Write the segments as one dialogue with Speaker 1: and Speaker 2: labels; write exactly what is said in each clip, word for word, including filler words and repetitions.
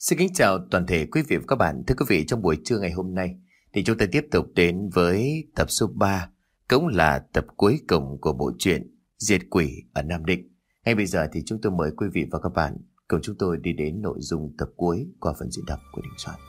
Speaker 1: Xin kính chào toàn thể quý vị và các bạn. Thưa quý vị, trong buổi trưa ngày hôm nay thì chúng ta tiếp tục đến với tập số ba, cũng là tập cuối cùng của bộ truyện Diệt Quỷ ở Nam Định. Ngay bây giờ thì chúng tôi mời quý vị và các bạn cùng chúng tôi đi đến nội dung tập cuối qua phần diễn đọc của Đình Soạn.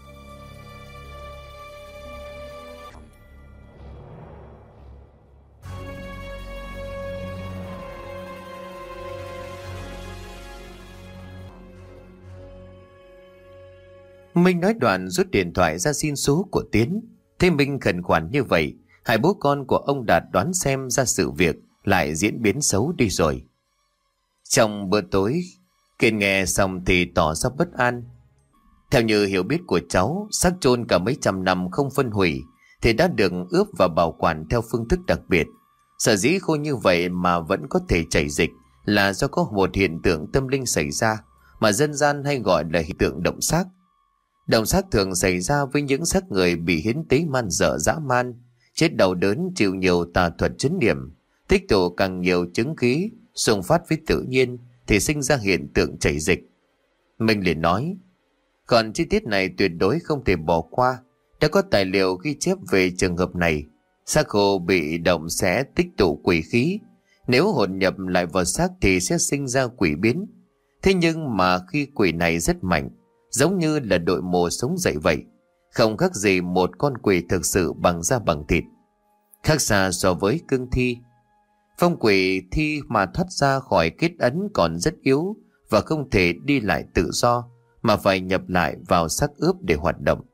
Speaker 1: Minh nói đoạn rút điện thoại ra xin số của Tiến. Thế Minh khẩn khoản như vậy, hai bố con của ông Đạt đoán xem ra sự việc lại diễn biến xấu đi rồi. Trong bữa tối, Kiên nghe xong thì tỏ ra bất an. Theo như hiểu biết của cháu, xác chôn cả mấy trăm năm không phân hủy thì đã được ướp và bảo quản theo phương thức đặc biệt. Sở dĩ khô như vậy mà vẫn có thể chảy dịch là do có một hiện tượng tâm linh xảy ra mà dân gian hay gọi là hiện tượng động xác. Động xác thường xảy ra với những xác người bị hiến tế man dợ dã man, chết đau đớn chịu nhiều tà thuật chấn niệm, tích tụ càng nhiều chứng khí, xung phát với tự nhiên thì sinh ra hiện tượng chảy dịch. Mình liền nói, còn chi tiết này tuyệt đối không thể bỏ qua, đã có tài liệu ghi chép về trường hợp này. Xác khô bị động sẽ tích tụ quỷ khí, nếu hồn nhập lại vào xác thì sẽ sinh ra quỷ biến. Thế nhưng mà khi quỷ này rất mạnh, giống như là đội mồ sống dậy vậy, không khác gì một con quỷ thực sự bằng da bằng thịt, khác xa so với cương thi. Phong quỷ thi mà thoát ra khỏi kết ấn còn rất yếu và không thể đi lại tự do, mà phải nhập lại vào xác ướp để hoạt động.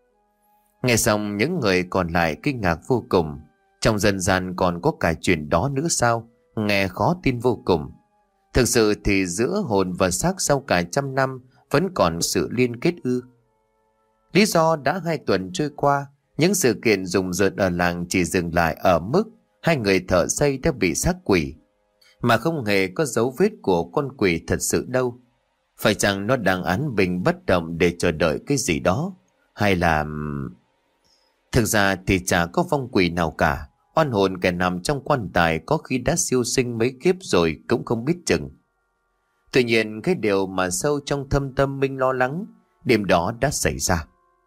Speaker 1: Nghe xong những người còn lại kinh ngạc vô cùng. Trong dân gian còn có cả chuyện đó nữa sao? Nghe khó tin vô cùng. Thực sự thì giữa hồn và xác sau cả trăm năm vẫn còn sự liên kết ư? Lý do đã hai tuần trôi qua, những sự kiện rùng rợn ở làng chỉ dừng lại ở mức hai người thợ xây đã bị xác quỷ, mà không hề có dấu vết của con quỷ thật sự đâu. Phải chăng nó đang án bình bất động để chờ đợi cái gì đó? Hay là... Thực ra thì chả có vong quỷ nào cả. Oan hồn kẻ nằm trong quan tài có khi đã siêu sinh mấy kiếp rồi cũng không biết chừng. Tuy nhiên cái điều mà sâu trong thâm tâm Minh lo lắng đêm đó đã xảy ra.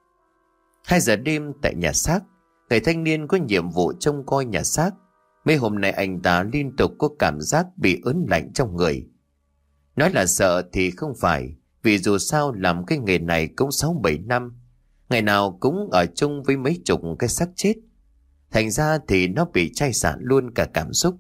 Speaker 1: Hai giờ đêm tại nhà xác, người thanh niên có nhiệm vụ trông coi nhà xác. Mấy hôm nay anh ta liên tục có cảm giác bị ớn lạnh trong người. Nói là sợ thì không phải, vì dù sao làm cái nghề này cũng sáu bảy năm, ngày nào cũng ở chung với mấy chục cái xác chết. Thành ra thì nó bị chai sạn luôn cả cảm xúc.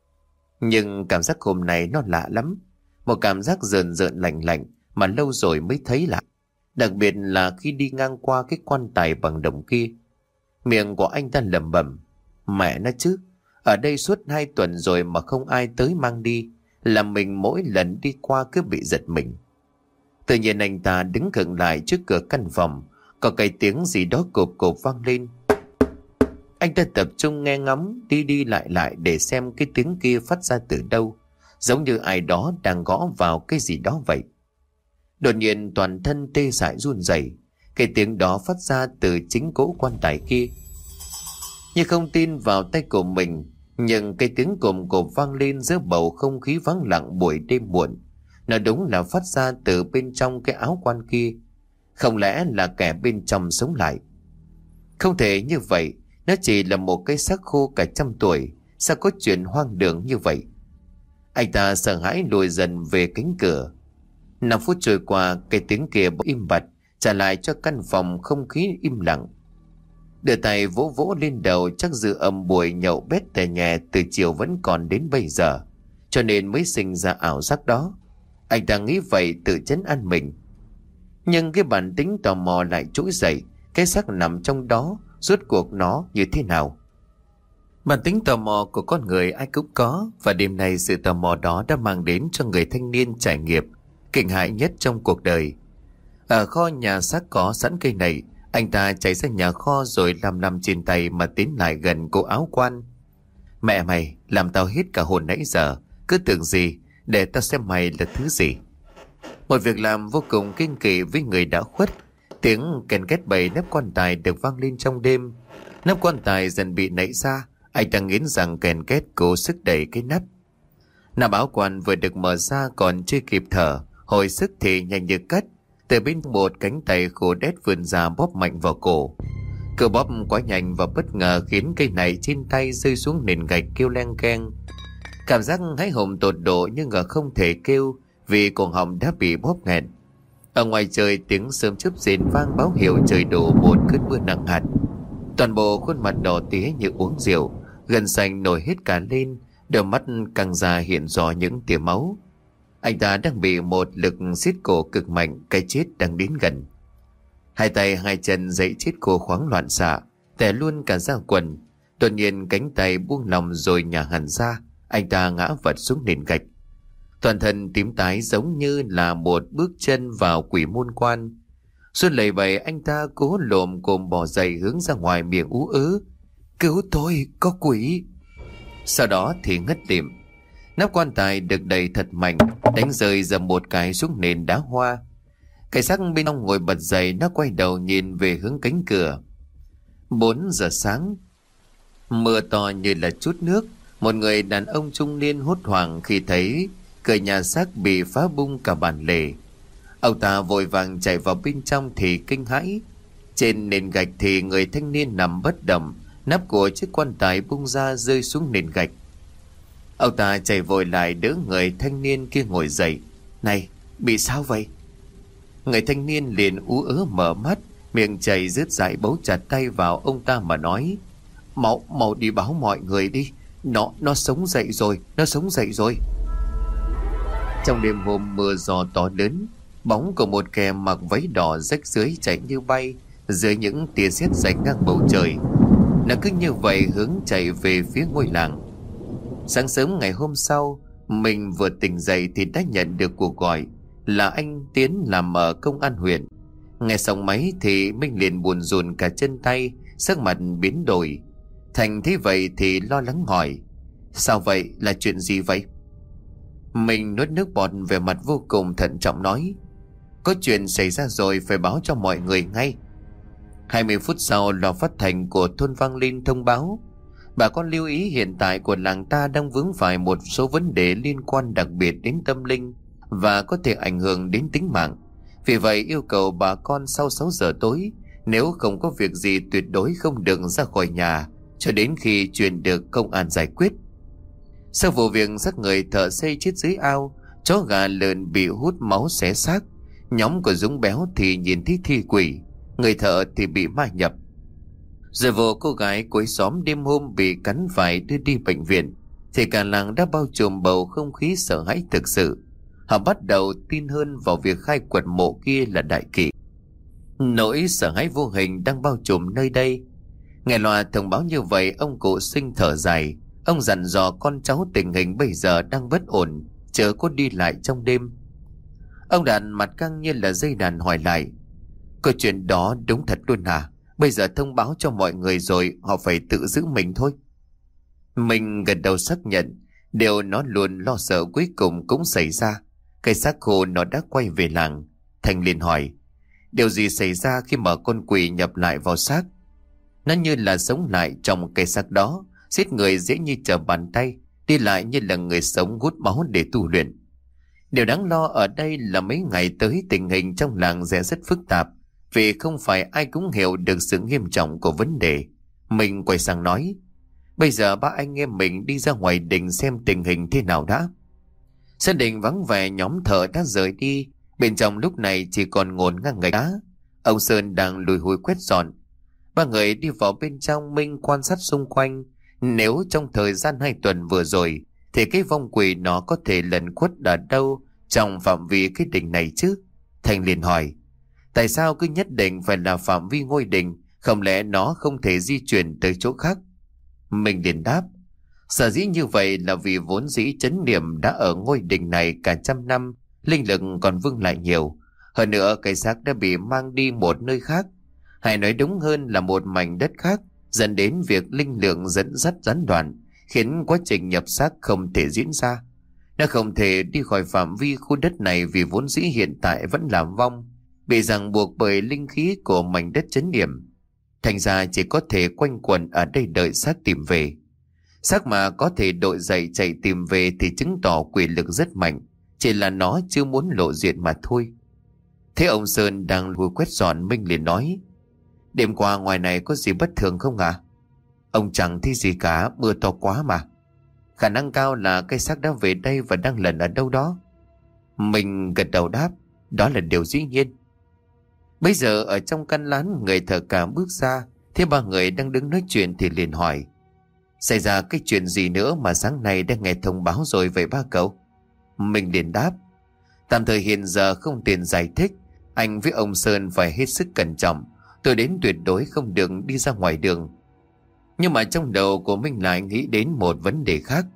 Speaker 1: Nhưng cảm giác hôm nay nó lạ lắm. Một cảm giác rờn rợn lạnh lạnh mà lâu rồi mới thấy lại. Đặc biệt là khi đi ngang qua cái quan tài bằng đồng kia. Miệng của anh ta lẩm bẩm, mẹ nó chứ, ở đây suốt hai tuần rồi mà không ai tới mang đi, làm mình mỗi lần đi qua cứ bị giật mình. Tự nhiên anh ta đứng khựng lại trước cửa căn phòng, có cái tiếng gì đó cộp cộp vang lên. Anh ta tập trung nghe ngóng, đi đi lại lại để xem cái tiếng kia phát ra từ đâu, giống như ai đó đang gõ vào cái gì đó vậy. Đột nhiên toàn thân tê dại run rẩy, cái tiếng đó phát ra từ chính cỗ quan tài kia. Như không tin vào tay của mình, nhưng cái tiếng cồm cộp vang lên giữa bầu không khí vắng lặng buổi đêm muộn. Nó đúng là phát ra từ bên trong cái áo quan kia. Không lẽ là kẻ bên trong sống lại? Không thể như vậy, nó chỉ là một cái xác khô cả trăm tuổi, sao có chuyện hoang đường như vậy? Anh ta sợ hãi lùi dần về cánh cửa. Năm phút trôi qua, cái tiếng kia bỗng im bặt, trả lại cho căn phòng không khí im lặng. Đưa tay vỗ vỗ lên đầu, chắc dư âm buổi nhậu bét tè nhẹ từ chiều vẫn còn đến bây giờ, cho nên mới sinh ra ảo giác đó. Anh ta nghĩ vậy tự trấn an mình. Nhưng cái bản tính tò mò lại trỗi dậy, cái xác nằm trong đó, rốt cuộc nó như thế nào? Bản tính tò mò của con người ai cũng có, và đêm nay sự tò mò đó đã mang đến cho người thanh niên trải nghiệm kinh hãi nhất trong cuộc đời. Ở kho nhà xác có sẵn cây này, anh ta chạy ra nhà kho rồi làm làm trên tay mà tiến lại gần cô áo quan. Mẹ mày, làm tao hết cả hồn nãy giờ, cứ tưởng gì, để tao xem mày là thứ gì. Một việc làm vô cùng kinh kỳ với người đã khuất. Tiếng kèn két bầy nắp quan tài được vang lên trong đêm. Nắp quan tài dần bị nảy ra. Anh ta nghiến rằng kèn két cố sức đẩy cái nắp. Nắp áo quan vừa được mở ra còn chưa kịp thở, hồi sức thì nhanh như cắt. Từ bên một cánh tay khô đét vươn ra bóp mạnh vào cổ. Cưa bóp quá nhanh và bất ngờ khiến cây này trên tay rơi xuống nền gạch kêu leng keng. Cảm giác hãi hùng tột độ nhưng ngờ không thể kêu vì cổ họng đã bị bóp nghẹn. Ở ngoài trời tiếng sớm chớp rền vang báo hiệu trời đổ một cơn mưa nặng hạt. Toàn bộ khuôn mặt đỏ tía như uống rượu, gân xanh nổi hết cả lên, đôi mắt căng ra hiện rõ những tia máu. Anh ta đang bị một lực siết cổ cực mạnh, cái chết đang đến gần. Hai tay hai chân dãy chết cô khoáng loạn xạ, tè luôn cả ra quần. Đột nhiên cánh tay buông lỏng rồi nhả hẳn ra, anh ta ngã vật xuống nền gạch. Toàn thân tím tái giống như là một bước chân vào quỷ môn quan. Xuân lầy bầy anh ta cố lồm cồm bò dậy hướng ra ngoài miệng ú ớ: "Cứu tôi, có quỷ!" Sau đó thì ngất lịm. Nắp quan tài được đẩy thật mạnh, đánh rơi ra một cái xuống nền đá hoa. Cái xác bên trong ngồi bật dậy, nó quay đầu nhìn về hướng cánh cửa. Bốn giờ sáng. Mưa to như là chút nước. Một người đàn ông trung niên hốt hoảng khi thấy cửa nhà xác bị phá bung cả bản lề. Ông ta vội vàng chạy vào bên trong thì kinh hãi. Trên nền gạch thì người thanh niên nằm bất động, nắp của chiếc quan tài bung ra rơi xuống nền gạch. Ông ta chạy vội lại đỡ người thanh niên kia ngồi dậy. "Này, bị sao vậy?" Người thanh niên liền ú ớ mở mắt, miệng chảy rớt dãi bấu chặt tay vào ông ta mà nói: Mau, mau đi báo mọi người đi. Nó, nó sống dậy rồi, nó sống dậy rồi. Trong đêm hôm mưa gió to lớn, bóng của một kẻ mặc váy đỏ rách rưới chạy như bay dưới những tia sét rạch ngang bầu trời. Nó cứ như vậy hướng chạy về phía ngôi làng. Sáng sớm ngày hôm sau, mình vừa tỉnh dậy thì đã nhận được cuộc gọi là anh Tiến làm ở công an huyện. Nghe xong máy thì Minh liền buồn rùn cả chân tay, sắc mặt biến đổi. Thành thấy vậy thì lo lắng hỏi: "Sao vậy, là chuyện gì vậy?" Mình nuốt nước bọt về mặt vô cùng thận trọng nói: "Có chuyện xảy ra rồi, phải báo cho mọi người ngay." Hai mươi phút sau, loa phát thanh của thôn vang lên thông báo: "Bà con lưu ý, hiện tại của làng ta đang vướng phải một số vấn đề liên quan đặc biệt đến tâm linh và có thể ảnh hưởng đến tính mạng. Vì vậy yêu cầu bà con sau sáu giờ tối, nếu không có việc gì tuyệt đối không được ra khỏi nhà cho đến khi chuyện được công an giải quyết." Sau vụ việc xác người thợ xây chết dưới ao, chó gà lợn bị hút máu xé xác, nhóm của Dũng Béo thì nhìn thấy thi quỷ, người thợ thì bị ma nhập. Rồi vụ cô gái cuối xóm đêm hôm bị cắn phải đưa đi bệnh viện, thì cả làng đã bao trùm bầu không khí sợ hãi thực sự. Họ bắt đầu tin hơn vào việc khai quật mộ kia là đại kỵ. Nỗi sợ hãi vô hình đang bao trùm nơi đây. Nghe loa thông báo như vậy, ông cụ Sinh thở dài. Ông dặn dò con cháu tình hình bây giờ đang bất ổn, chớ có đi lại trong đêm. Ông Đạt mặt căng như là dây đàn hỏi lại: "Câu chuyện đó đúng thật luôn hả? Bây giờ thông báo cho mọi người rồi, họ phải tự giữ mình thôi." Mình gật đầu xác nhận. Điều nó luôn lo sợ cuối cùng cũng xảy ra. Cái xác khô nó đã quay về làng. Thành liền hỏi: "Điều gì xảy ra khi mà con quỷ nhập lại vào xác?" Nó như là sống lại trong cái xác đó, giết người dễ như trở bàn tay, đi lại như là người sống hút máu để tu luyện. Điều đáng lo ở đây là mấy ngày tới tình hình trong làng sẽ rất phức tạp, vì không phải ai cũng hiểu được sự nghiêm trọng của vấn đề. Mình quay sang nói: "Bây giờ ba anh em mình đi ra ngoài đình xem tình hình thế nào đã." Gia đình vắng vẻ, nhóm thợ đã rời đi. Bên trong lúc này chỉ còn ngổn ngang gạch đá. Ông Sơn đang lùi húi quét dọn. Ba người đi vào bên trong. Minh quan sát xung quanh. Nếu trong thời gian hai tuần vừa rồi thì cái vong quỷ nó có thể lẩn khuất ở đâu trong phạm vi cái đình này chứ? Thành liền hỏi: "Tại sao cứ nhất định phải là phạm vi ngôi đình? Không lẽ nó không thể di chuyển tới chỗ khác?" Mình liền đáp: "Sở dĩ như vậy là vì vốn dĩ chấn niệm đã ở ngôi đình này cả trăm năm, linh lực còn vương lại nhiều. Hơn nữa cái xác đã bị mang đi một nơi khác, hay nói đúng hơn là một mảnh đất khác, dẫn đến việc linh lượng dẫn dắt gián đoạn, khiến quá trình nhập xác không thể diễn ra. Nó không thể đi khỏi phạm vi khu đất này vì vốn dĩ hiện tại vẫn là vong, bị ràng buộc bởi linh khí của mảnh đất chấn niệm. Thành ra chỉ có thể quanh quẩn ở đây đợi xác tìm về. Xác mà có thể đội dậy chạy tìm về thì chứng tỏ quỷ lực rất mạnh, chỉ là nó chưa muốn lộ diện mà thôi." Thế ông Sơn đang lùi quét dọn, Minh liền nói: Đêm qua ngoài này có gì bất thường không ạ? À? Ông chẳng thấy gì cả, mưa to quá mà. Khả năng cao là cây xác đã về đây và đang lẩn ở đâu đó. Mình gật đầu đáp: Đó là điều dĩ nhiên. Bây giờ ở trong căn lán, người thợ cả bước ra, thấy ba người đang đứng nói chuyện thì liền hỏi: Xảy ra cái chuyện gì nữa mà sáng nay đã nghe thông báo rồi vậy ba cậu? Mình liền đáp: Tạm thời hiện giờ không tiền giải thích. Anh với ông Sơn phải hết sức cẩn trọng. Tôi đến tuyệt đối không được đi ra ngoài đường. Nhưng mà trong đầu của mình lại nghĩ đến một vấn đề khác.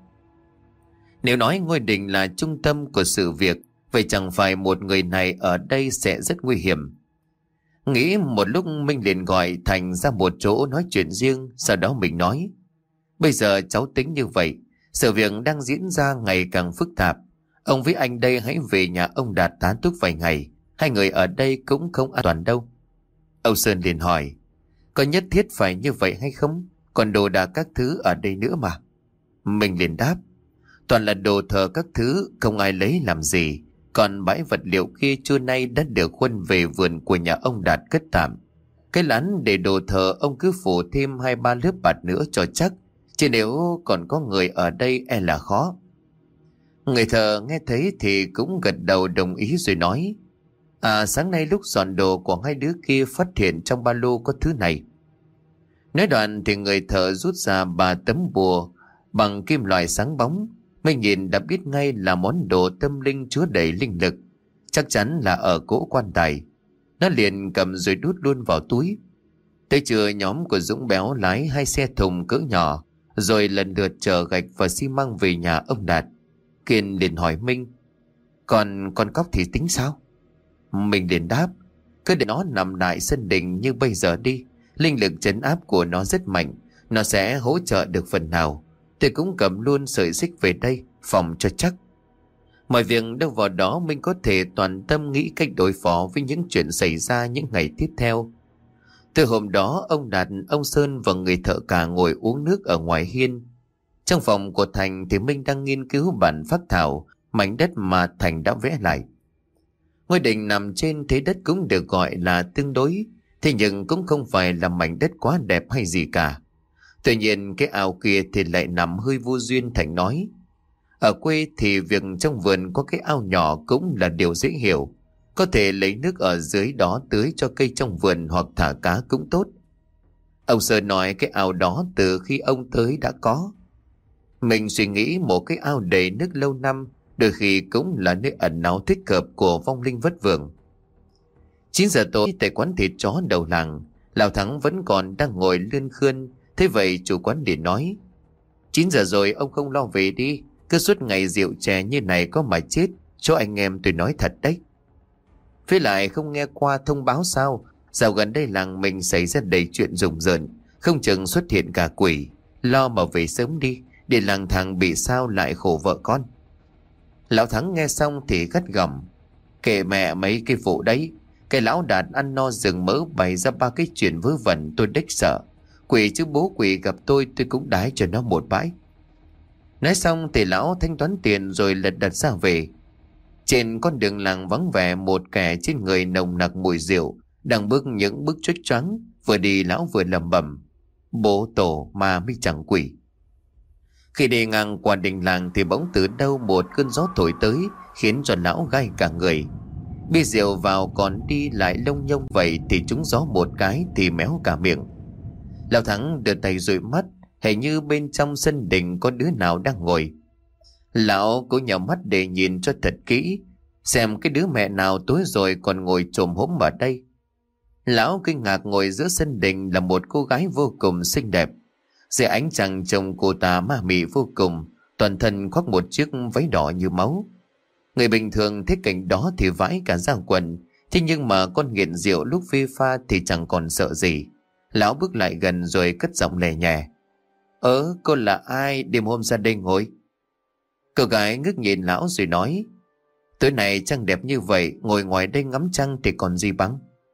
Speaker 1: Nếu nói ngôi đình là trung tâm của sự việc, vậy chẳng phải một người này ở đây sẽ rất nguy hiểm. Nghĩ một lúc, mình liền gọi Thành ra một chỗ nói chuyện riêng. Sau đó mình nói: Bây giờ cháu tính như vậy, sự việc đang diễn ra ngày càng phức tạp. Ông với anh đây hãy về nhà ông Đạt tá túc vài ngày. Hai người ở đây cũng không an toàn đâu. Ông Sơn liền hỏi: Có nhất thiết phải như vậy hay không? Còn đồ đạc các thứ ở đây nữa mà. Mình liền đáp: Toàn là đồ thờ các thứ, không ai lấy làm gì. Còn bãi vật liệu kia trưa nay đã được Huân về vườn của nhà ông Đạt cất tạm. Cái lán để đồ thờ ông cứ phủ thêm hai ba lớp bạt nữa cho chắc, chứ nếu còn có người ở đây e là khó. Người thợ nghe thấy thì cũng gật đầu đồng ý rồi nói: À, sáng nay lúc dọn đồ của hai đứa kia phát hiện trong ba lô có thứ này. Nói đoạn thì người thợ rút ra ba tấm bùa bằng kim loại sáng bóng. Mình nhìn đã biết ngay là món đồ tâm linh chứa đầy linh lực, chắc chắn là ở cỗ quan tài. Nó liền cầm rồi đút luôn vào túi. Tới trưa, nhóm của Dũng Béo lái hai xe thùng cỡ nhỏ rồi lần lượt chở gạch và xi măng về nhà ông Đạt. Kiên liền hỏi Minh: Còn con cóc thì tính sao? Mình liền đáp: Cứ để nó nằm lại sân đình như bây giờ đi. Linh lực trấn áp của nó rất mạnh, nó sẽ hỗ trợ được phần nào. Tôi cũng cầm luôn sợi xích về đây phòng cho chắc. Mọi việc đâu vào đó, mình có thể toàn tâm nghĩ cách đối phó với những chuyện xảy ra những ngày tiếp theo. Từ hôm đó, ông Đạt, ông Sơn và người thợ cả ngồi uống nước ở ngoài hiên. Trong phòng của Thành thì Minh đang nghiên cứu bản phác thảo mảnh đất mà Thành đã vẽ lại. Ngôi đình nằm trên thế đất cũng được gọi là tương đối, thế nhưng cũng không phải là mảnh đất quá đẹp hay gì cả. Tuy nhiên cái ao kia thì lại nằm hơi vô duyên. Thành nói: Ở quê thì việc trong vườn có cái ao nhỏ cũng là điều dễ hiểu. Có thể lấy nước ở dưới đó tưới cho cây trong vườn hoặc thả cá cũng tốt. Ông Sơn nói cái ao đó từ khi ông tới đã có. Mình suy nghĩ một cái ao đầy nước lâu năm đôi khi cũng là nơi ẩn náu thích hợp của vong linh vất vưởng. Chín giờ tối tại quán thịt chó đầu làng, Lão Thắng vẫn còn đang ngồi lươn khươn. Thế vậy chủ quán liền nói: Chín giờ rồi ông không lo về đi. Cứ suốt ngày rượu chè như này có mà chết. Cho anh em tôi nói thật đấy. Với lại không nghe qua thông báo sao? Dạo gần đây làng mình xảy ra đầy chuyện rùng rợn, không chừng xuất hiện cả quỷ. Lo mà về sớm đi, để làng thằng bị sao lại khổ vợ con. Lão Thắng nghe xong thì gắt gỏng: Kệ mẹ mấy cái vụ đấy. Cái lão Đạt ăn no rừng mỡ bày ra ba cái chuyện vớ vẩn, tôi đếch sợ. Quỷ chứ bố quỷ gặp tôi tôi cũng đái cho nó một bãi. Nói xong thì lão thanh toán tiền rồi lật đật ra về. Trên con đường làng vắng vẻ, một kẻ trên người nồng nặc mùi rượu đang bước những bước choách choáng. Vừa đi lão vừa lẩm bẩm: Bố tổ mà mới chẳng quỷ. Khi đi ngang qua đình làng thì bỗng từ đâu một cơn gió thổi tới, khiến cho lão gai cả người. Bia rượu vào còn đi lại lông nhông vậy thì trúng gió một cái thì méo cả miệng. Lão Thắng đưa tay dụi mắt, hình như bên trong sân đình có đứa nào đang ngồi. Lão cố nhào mắt để nhìn cho thật kỹ, xem cái đứa mẹ nào tối rồi còn ngồi chồm hổm ở đây. Lão kinh ngạc, ngồi giữa sân đình là một cô gái vô cùng xinh đẹp. Dưới ánh trăng trông cô ta ma mị vô cùng, toàn thân khoác một chiếc váy đỏ như máu. Người bình thường thấy cảnh đó thì vãi cả da quần, thế nhưng mà con nghiện rượu lúc phê pha thì chẳng còn sợ gì. Lão bước lại gần rồi cất giọng lè nhẹ: Ơ, cô là ai đêm hôm ra đây ngồi? Cô gái ngước nhìn lão rồi nói: Tối nay trăng đẹp như vậy, ngồi ngoài đây ngắm trăng thì còn gì bằng.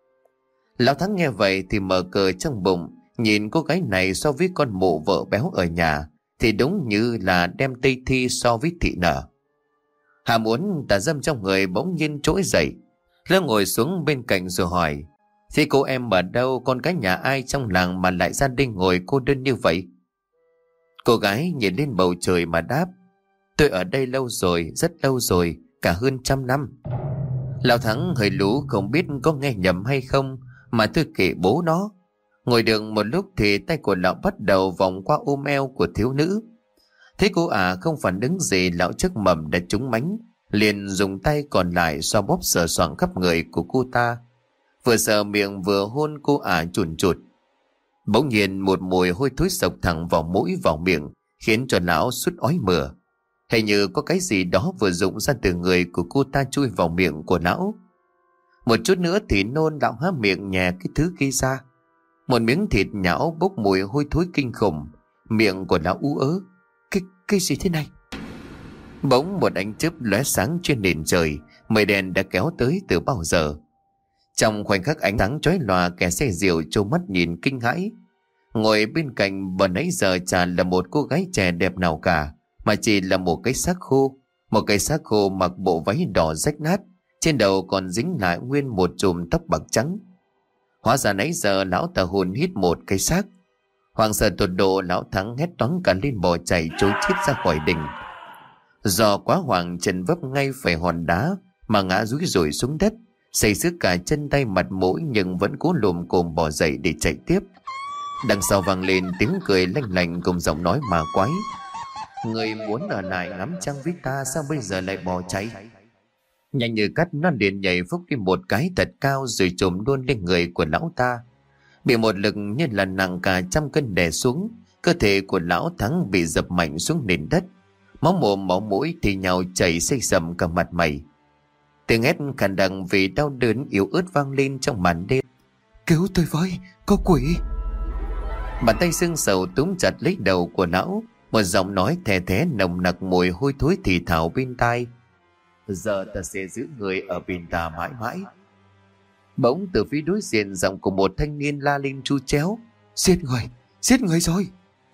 Speaker 1: Lão Thắng nghe vậy thì mở cờ trong bụng, nhìn cô gái này so với con mụ vợ béo ở nhà thì đúng như là đem tây thi so với thị nở. Hà muốn tà dâm trong người bỗng nhiên trỗi dậy. Lão ngồi xuống bên cạnh rồi hỏi: Thế cô em ở đâu, con cái nhà ai trong làng mà lại ra đây ngồi cô đơn như vậy? Cô gái nhìn lên bầu trời mà đáp: Tôi ở đây lâu rồi, rất lâu rồi, cả hơn trăm năm. Lão Thắng hơi lú, không biết có nghe nhầm hay không, mà tôi kể bố nó. Ngồi được một lúc thì tay của lão bắt đầu vòng qua ôm eo của thiếu nữ. Thế cô ả không phản ứng gì, lão chắc mầm đã trúng mánh, liền dùng tay còn lại xoa bóp sờ soạng khắp người của cô ta, vừa sờ miệng vừa hôn cô ả chùn chụt. Bỗng nhiên một mùi hôi thối sộc thẳng vào mũi vào miệng, khiến cho lão sút ói mửa. Hình như có cái gì đó vừa rụng ra từ người của cô ta chui vào miệng của lão. Một chút nữa thì nôn, lão há miệng nhè cái thứ kia ra. Một miếng thịt nhão bốc mùi hôi thối kinh khủng. Miệng của lão ú ớ: Cái, cái gì thế này? Bỗng một ánh chớp lóe sáng trên nền trời. Mây đen đã kéo tới từ bao giờ. Trong khoảnh khắc ánh sáng chói lòa, kẻ xe rượu trố mắt nhìn kinh hãi. Ngồi bên cạnh bờ nãy giờ chả là một cô gái trẻ đẹp nào cả, mà chỉ là một cái xác khô. Một cái xác khô mặc bộ váy đỏ rách nát, trên đầu còn dính lại nguyên một chùm tóc bạc trắng. Hóa ra nãy giờ lão ta hồn hít một cái xác. Hoàng sợ tột độ, lão Thắng hét toáng cả lên bỏ chạy trối chết ra khỏi đình. Do quá hoảng, chân vấp ngay phải hòn đá mà ngã rúi rủi xuống đất, xây xước cả chân tay mặt mũi, nhưng vẫn cố lồm cồm bỏ dậy để chạy tiếp. Đằng sau vang lên tiếng cười lanh lành cùng giọng nói mà quái: Người muốn ở lại ngắm trăng với ta, sao bây giờ lại bỏ chạy? Nhanh như cắt, nó liền nhảy phúc đi một cái thật cao rồi trồm luôn lên người của lão ta. Bị một lực như là nặng cả trăm cân đè xuống, cơ thể của lão Thắng bị dập mạnh xuống nền đất. Máu mồm máu mũi thì nhào chảy xây sầm cả mặt mày. Tiếng hét khàn đặc vì đau đớn yếu ớt vang lên trong màn đêm: Cứu tôi với, có quỷ! Bàn tay sưng sầu túm chặt lấy đầu của lão. Một giọng nói thè thé nồng nặc mùi hôi thối thì thào bên tai: Giờ ta sẽ giữ người ở bên ta mãi mãi. Bỗng từ phía đối diện, giọng của một thanh niên la lên tru chéo: Giết người, giết người rồi!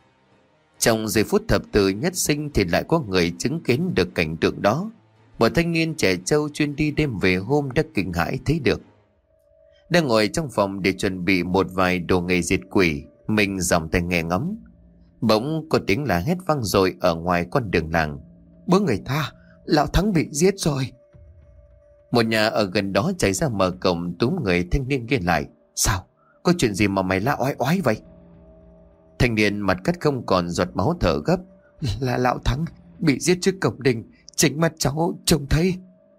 Speaker 1: Trong giây phút thập tử nhất sinh thì lại có người chứng kiến được cảnh tượng đó. Một thanh niên trẻ trâu chuyên đi đêm về hôm đã kinh hãi thấy được. Đang ngồi trong phòng để chuẩn bị một vài đồ nghề diệt quỷ, mình dòng tay nghe ngóng. Bỗng có tiếng là hét vang rồi ở ngoài con đường làng: Bớ người ta, lão Thắng bị giết rồi! Một nhà ở gần đó chạy ra mở cổng túm người thanh niên kia lại: Sao? Có chuyện gì mà mày la oái oái vậy? Thanh niên mặt cắt không còn giọt máu thở gấp: Là lão Thắng bị giết trước cổng đình, chính mắt cháu trông thấy.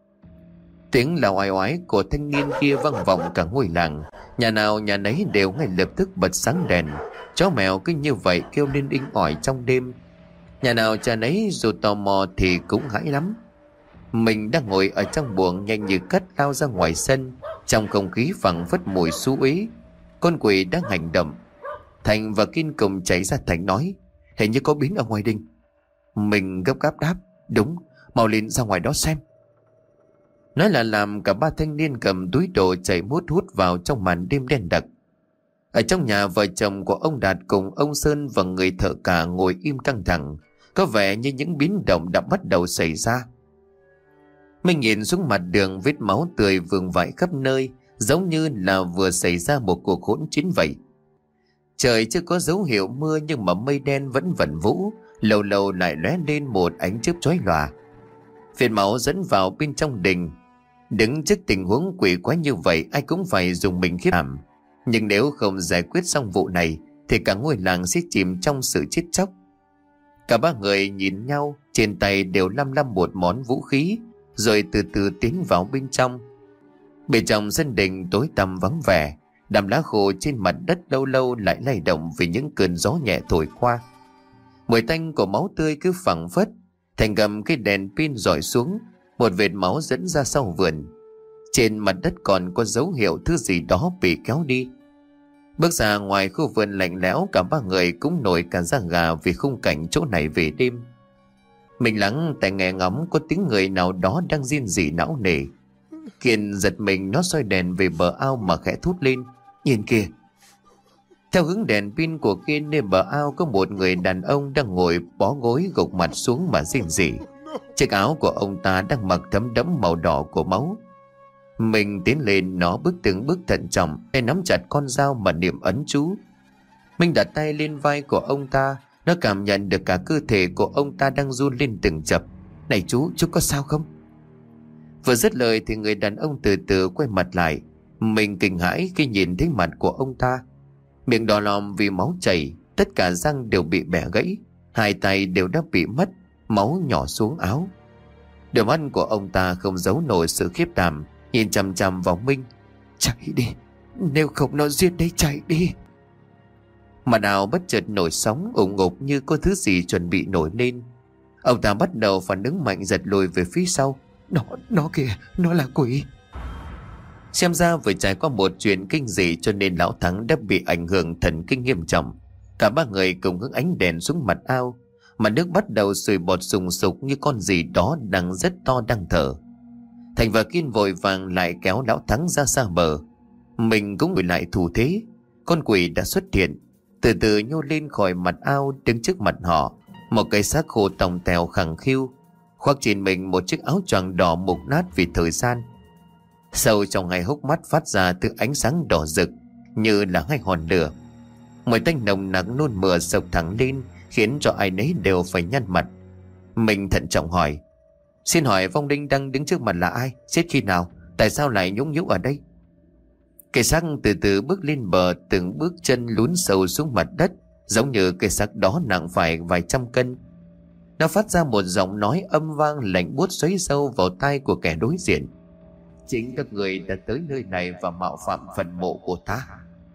Speaker 1: Tiếng la oái oái của thanh niên kia vang vọng cả ngôi làng. Nhà nào nhà nấy đều ngay lập tức bật sáng đèn. Chó mèo cứ như vậy kêu lên inh ỏi trong đêm. Nhà nào cha nấy dù tò mò thì cũng hãi lắm. Mình đang ngồi ở trong buồng, nhanh như cắt lao ra ngoài sân. Trong không khí phảng phất mùi xú uế. Con quỷ đang hành động. Thành và Kiên cùng chạy ra. Thành nói: Hình như có biến ở ngoài đình. Mình gấp gáp đáp: Đúng, mau lên ra ngoài đó xem. Nói là làm, cả ba thanh niên cầm túi đồ chạy mút hút vào trong màn đêm đen đặc. Ở trong nhà, vợ chồng của ông Đạt cùng ông Sơn và người thợ cả ngồi im căng thẳng, có vẻ như những biến động đã bắt đầu xảy ra. Mình nhìn xuống mặt đường, vết máu tươi vương vãi khắp nơi, giống như là vừa xảy ra một cuộc hỗn chiến vậy. Trời chưa có dấu hiệu mưa, nhưng mà mây đen vẫn vẩn vũ, lâu lâu lại lóe lên một ánh chớp chói lòa. Phiền máu dẫn vào bên trong đình. Đứng trước tình huống quỷ quái như vậy, ai cũng phải dùng mình khiếp đảm. Nhưng nếu không giải quyết xong vụ này thì cả ngôi làng sẽ chìm trong sự chết chóc. Cả ba người nhìn nhau, trên tay đều lăm lăm một món vũ khí, rồi từ từ tiến vào bên trong. Bên trong sân đình tối tăm vắng vẻ, đám lá khô trên mặt đất lâu lâu lại lay động vì những cơn gió nhẹ thổi qua. Mùi tanh của máu tươi cứ phảng phất. Thành cầm cái đèn pin rọi xuống, một vệt máu dẫn ra sau vườn. Trên mặt đất còn có dấu hiệu thứ gì đó bị kéo đi. Bước ra ngoài khu vườn lạnh lẽo, cả ba người cũng nổi cả da gà vì khung cảnh chỗ này về đêm. Mình lắng tai nghe ngóng có tiếng người nào đó đang rên rỉ não nề. Kiên giật mình, nó soi đèn về bờ ao mà khẽ thốt lên: Nhìn kìa! Theo hướng đèn pin của Kiên, nơi bờ ao có một người đàn ông đang ngồi bó gối gục mặt xuống mà rên rỉ. Chiếc áo của ông ta đang mặc thấm đẫm màu đỏ của máu. Mình tiến lên, nó bước từng bước thận trọng, tay nắm chặt con dao mà niệm ấn chú. Mình đặt tay lên vai của ông ta, nó cảm nhận được cả cơ thể của ông ta đang run lên từng chập. Này chú, chú có sao không? Vừa dứt lời thì người đàn ông từ từ quay mặt lại. Mình kinh hãi khi nhìn thấy mặt của ông ta. Miệng đỏ lòm vì máu chảy, tất cả răng đều bị bẻ gãy, hai tay đều đã bị mất, máu nhỏ xuống áo. Đôi mắt của ông ta không giấu nổi sự khiếp đảm, nhìn chằm chằm vào Minh. Chạy đi, nếu không nó giết đấy, chạy đi. Mà nào bất chợt nổi sóng ủng ngục như có thứ gì chuẩn bị nổi lên. Ông ta bắt đầu phản ứng mạnh, giật lùi về phía sau. Nó, nó kìa, nó là quỷ. Xem ra vừa trải qua một chuyện kinh dị cho nên lão Thắng đã bị ảnh hưởng thần kinh nghiêm trọng. Cả ba người cùng hướng ánh đèn xuống mặt ao, mà nước bắt đầu sùi bọt sùng sục như con gì đó đang rất to đang thở. Thành và Kiên vội vàng lại kéo lão Thắng ra xa bờ. Mình cũng ngồi lại thủ thế. Con quỷ đã xuất hiện, từ từ nhô lên khỏi mặt ao, đứng trước mặt họ. Một cây xác khô tòng tèo khẳng khiu, khoác trên mình một chiếc áo choàng đỏ mục nát vì thời gian. Sâu trong hai hốc mắt phát ra từ ánh sáng đỏ rực như là hai hòn lửa. Mùi tanh nồng nặc nôn mửa sộc thẳng lên, khiến cho ai nấy đều phải nhăn mặt. Mình thận trọng hỏi: Xin hỏi vong linh đang đứng trước mặt là ai? Chết khi nào? Tại sao lại nhũng nhũ ở đây? Cây xác từ từ bước lên bờ, từng bước chân lún sâu xuống mặt đất, giống như cây xác đó nặng phải vài trăm cân. Nó phát ra một giọng nói âm vang lạnh buốt xoáy sâu vào tai của kẻ đối diện. Chính các người đã tới nơi này và mạo phạm phần mộ của ta.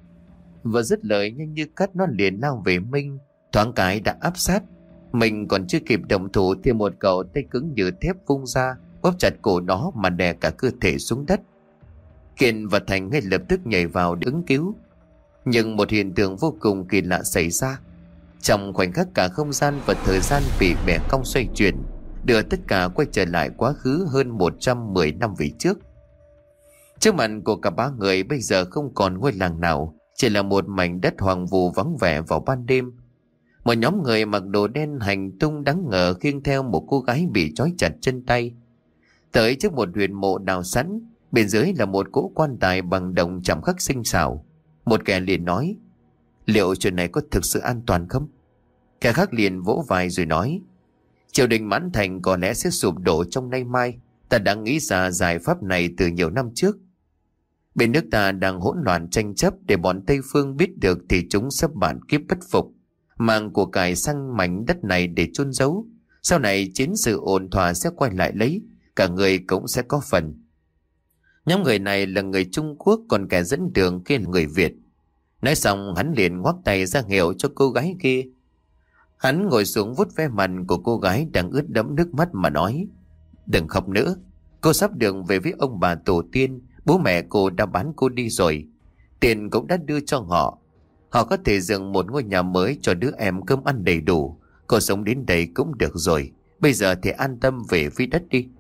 Speaker 1: Vừa dứt lời, nhanh như cắt nó liền lao về Minh, thoáng cái đã áp sát. Mình còn chưa kịp động thủ thì một cậu tay cứng như thép vung ra, bóp chặt cổ nó mà đè cả cơ thể xuống đất. Kiên và Thành ngay lập tức nhảy vào ứng cứu. Nhưng một hiện tượng vô cùng kỳ lạ xảy ra. Trong khoảnh khắc cả không gian và thời gian bị bẻ cong xoay chuyển, đưa tất cả quay trở lại quá khứ hơn một trăm mười năm về trước. Trước mặt của cả ba người bây giờ không còn ngôi làng nào, chỉ là một mảnh đất hoang vu vắng vẻ vào ban đêm. Một nhóm người mặc đồ đen hành tung đáng ngờ khiêng theo một cô gái bị trói chặt chân tay. Tới trước một huyệt mộ đào sẵn, bên dưới là một cỗ quan tài bằng đồng chạm khắc tinh xảo. Một kẻ liền nói: Liệu chuyện này có thực sự an toàn không? Kẻ khác liền vỗ vai rồi nói: Triều đình Mãn Thành có lẽ sẽ sụp đổ trong nay mai. Ta đã nghĩ ra giải pháp này từ nhiều năm trước. Bên nước ta đang hỗn loạn tranh chấp, để bọn Tây Phương biết được thì chúng sẽ bản kiếp bất phục, mang của cải sang mảnh đất này để chôn giấu. Sau này chiến sự ổn thỏa sẽ quay lại lấy, cả người cũng sẽ có phần. Nhóm người này là người Trung Quốc, còn kẻ dẫn đường kia là người Việt. Nói xong hắn liền ngoắc tay ra hiệu cho cô gái kia. Hắn ngồi xuống vuốt ve mặt của cô gái đang ướt đẫm nước mắt mà nói: Đừng khóc nữa, cô sắp đường về với ông bà tổ tiên. Bố mẹ cô đã bán cô đi rồi, tiền cũng đã đưa cho họ. Họ có thể dựng một ngôi nhà mới cho đứa em cơm ăn đầy đủ. Cô sống đến đây cũng được rồi, bây giờ thì an tâm về với đất đi.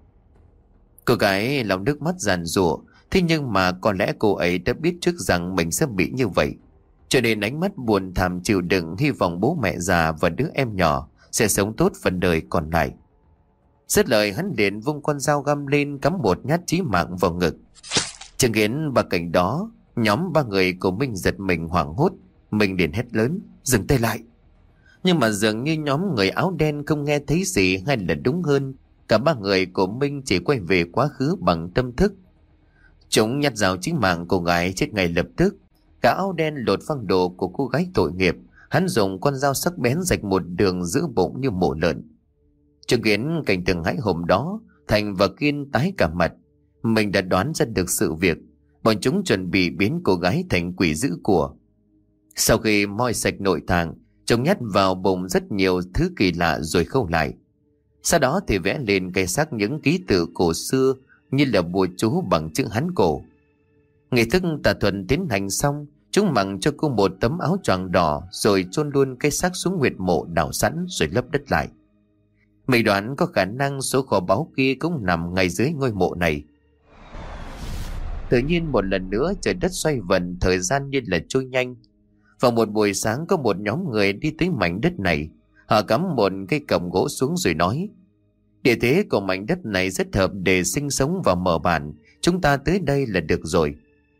Speaker 1: Cô gái lòng nước mắt giàn giụa. Thế nhưng mà có lẽ cô ấy đã biết trước rằng mình sẽ bị như vậy, cho nên ánh mắt buồn thảm chịu đựng, hy vọng bố mẹ già và đứa em nhỏ sẽ sống tốt phần đời còn lại. Dứt lời hắn liền vung con dao găm lên, cắm một nhát chí mạng vào ngực. Chứng kiến ba cảnh đó, nhóm ba người của Minh giật mình hoảng hốt. Mình liền hét lớn: Dừng tay lại! Nhưng mà dường như nhóm người áo đen không nghe thấy gì, hay là đúng hơn, cả ba người của Minh chỉ quay về quá khứ bằng tâm thức. Chúng nhặt dao chí mạng cô gái chết ngay lập tức. Cả áo đen lột phăng đồ của cô gái tội nghiệp, hắn dùng con dao sắc bén rạch một đường giữa bụng như mổ lợn. Chứng kiến cảnh tượng hãi hùng đó, Thành và Kiên tái cả mặt. Mình đã đoán ra được sự việc. Bọn chúng chuẩn bị biến cô gái thành quỷ dữ của. Sau khi moi sạch nội tạng, chúng nhét vào bụng rất nhiều thứ kỳ lạ rồi khâu lại. Sau đó thì vẽ lên cây xác những ký tự cổ xưa như là bùa chú bằng chữ Hán cổ. Nghi thức tà thuật tiến hành xong, chúng mặc cho cô một tấm áo choàng đỏ rồi chôn luôn cây xác xuống huyệt mộ đào sẵn rồi lấp đất lại. Mình đoán có khả năng số kho báu kia cũng nằm ngay dưới ngôi mộ này. Tự nhiên một lần nữa trời đất xoay vần, thời gian như là trôi nhanh. Vào một buổi sáng có một nhóm người đi tới mảnh đất này. Họ cắm một cây cổng gỗ xuống rồi nói: Địa thế của mảnh đất này rất hợp để sinh sống và mở bản, chúng ta tới đây là được rồi.